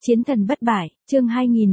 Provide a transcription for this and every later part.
Chiến thần bất bại, chương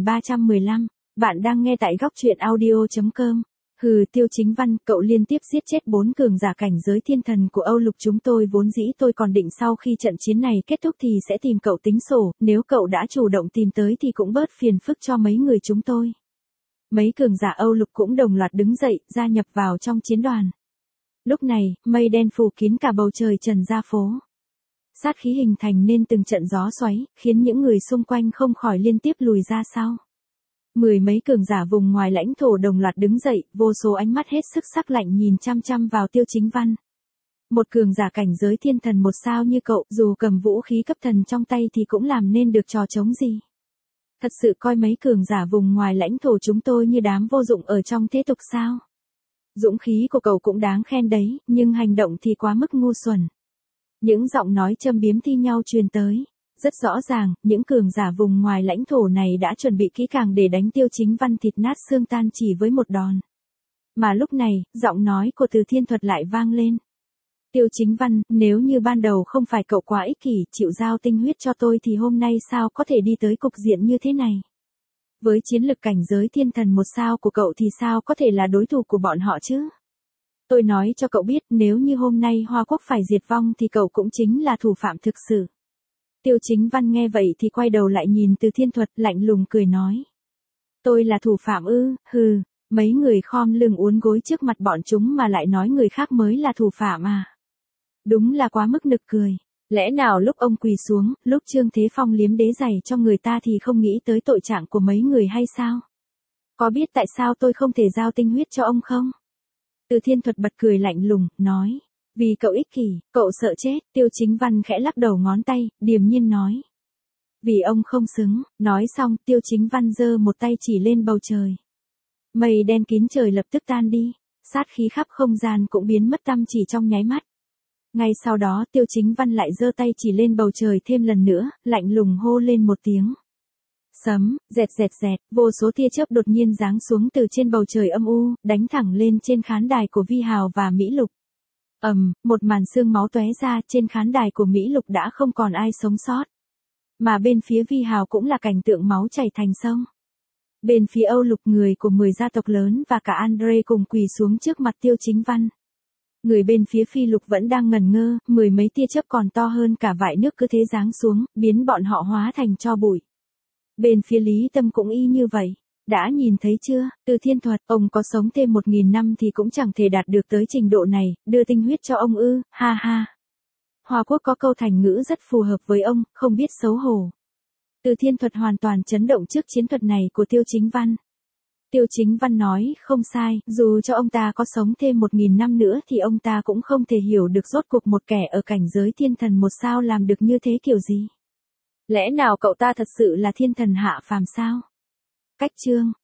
2315, bạn đang nghe tại góc truyện audio.com. Hừ, Tiêu Chính Văn, cậu liên tiếp giết chết 4 cường giả cảnh giới thiên thần của Âu Lục chúng tôi, vốn dĩ tôi còn định sau khi trận chiến này kết thúc thì sẽ tìm cậu tính sổ, nếu cậu đã chủ động tìm tới thì cũng bớt phiền phức cho mấy người chúng tôi. Mấy cường giả Âu Lục cũng đồng loạt đứng dậy, gia nhập vào trong chiến đoàn. Lúc này, mây đen phủ kín cả bầu trời trần gia phố. Sát khí hình thành nên từng trận gió xoáy, khiến những người xung quanh không khỏi liên tiếp lùi ra sau. Mười mấy cường giả vùng ngoài lãnh thổ đồng loạt đứng dậy, vô số ánh mắt hết sức sắc lạnh nhìn chăm chăm vào Tiêu Chính Văn. Một cường giả cảnh giới thiên thần một sao như cậu, dù cầm vũ khí cấp thần trong tay thì cũng làm nên được trò trống gì. Thật sự coi mấy cường giả vùng ngoài lãnh thổ chúng tôi như đám vô dụng ở trong thế tục sao? Dũng khí của cậu cũng đáng khen đấy, nhưng hành động thì quá mức ngu xuẩn. Những giọng nói châm biếm thi nhau truyền tới. Rất rõ ràng, những cường giả vùng ngoài lãnh thổ này đã chuẩn bị kỹ càng để đánh Tiêu Chính Văn thịt nát xương tan chỉ với một đòn. Mà lúc này, giọng nói của Từ Thiên Thuật lại vang lên. Tiêu Chính Văn, nếu như ban đầu không phải cậu quá ích kỷ, chịu giao tinh huyết cho tôi thì hôm nay sao có thể đi tới cục diện như thế này. Với chiến lực cảnh giới thiên thần một sao của cậu thì sao có thể là đối thủ của bọn họ chứ? Tôi nói cho cậu biết, nếu như hôm nay Hoa Quốc phải diệt vong thì cậu cũng chính là thủ phạm thực sự. Tiêu Chính Văn nghe vậy thì quay đầu lại nhìn Từ Thiên Thuật, lạnh lùng cười nói. Tôi là thủ phạm ư? Hừ, mấy người khom lưng uốn gối trước mặt bọn chúng mà lại nói người khác mới là thủ phạm à? Đúng là quá mức nực cười. Lẽ nào lúc ông quỳ xuống, lúc Trương Thế Phong liếm đế giày cho người ta thì không nghĩ tới tội trạng của mấy người hay sao? Có biết tại sao tôi không thể giao tinh huyết cho ông không? Từ Thiên Thuật bật cười lạnh lùng, nói. Vì cậu ích kỷ, cậu sợ chết. Tiêu Chính Văn khẽ lắc đầu ngón tay, điềm nhiên nói. Vì ông không xứng. Nói xong, Tiêu Chính Văn giơ một tay chỉ lên bầu trời. Mây đen kín trời lập tức tan đi. Sát khí khắp không gian cũng biến mất tăm chỉ trong nháy mắt. Ngay sau đó Tiêu Chính Văn lại giơ tay chỉ lên bầu trời thêm lần nữa, lạnh lùng hô lên một tiếng. Sấm, dẹt dẹt dẹt, vô số tia chớp đột nhiên giáng xuống từ trên bầu trời âm u, đánh thẳng lên trên khán đài của Vi Hào và Mỹ Lục. Một màn xương máu tóe ra, trên khán đài của Mỹ Lục đã không còn ai sống sót. Mà bên phía Vi Hào cũng là cảnh tượng máu chảy thành sông. Bên phía Âu Lục, người của 10 gia tộc lớn và cả Andre cùng quỳ xuống trước mặt Tiêu Chính Văn. Người bên phía Phi Lục vẫn đang ngẩn ngơ, mười mấy tia chớp còn to hơn cả vại nước cứ thế giáng xuống, biến bọn họ hóa thành tro bụi. Bên phía Lý Tâm cũng y như vậy. Đã nhìn thấy chưa, Từ Thiên Thuật, ông có sống thêm 1000 năm thì cũng chẳng thể đạt được tới trình độ này, đưa tinh huyết cho ông ư, ha ha. Hoa Quốc có câu thành ngữ rất phù hợp với ông, không biết xấu hổ. Từ Thiên Thuật hoàn toàn chấn động trước chiến thuật này của Tiêu Chính Văn. Tiêu Chính Văn nói, không sai, dù cho ông ta có sống thêm 1000 năm nữa thì ông ta cũng không thể hiểu được rốt cuộc một kẻ ở cảnh giới thiên thần một sao làm được như thế kiểu gì. Lẽ nào cậu ta thật sự là thiên thần hạ phàm sao? Cách chương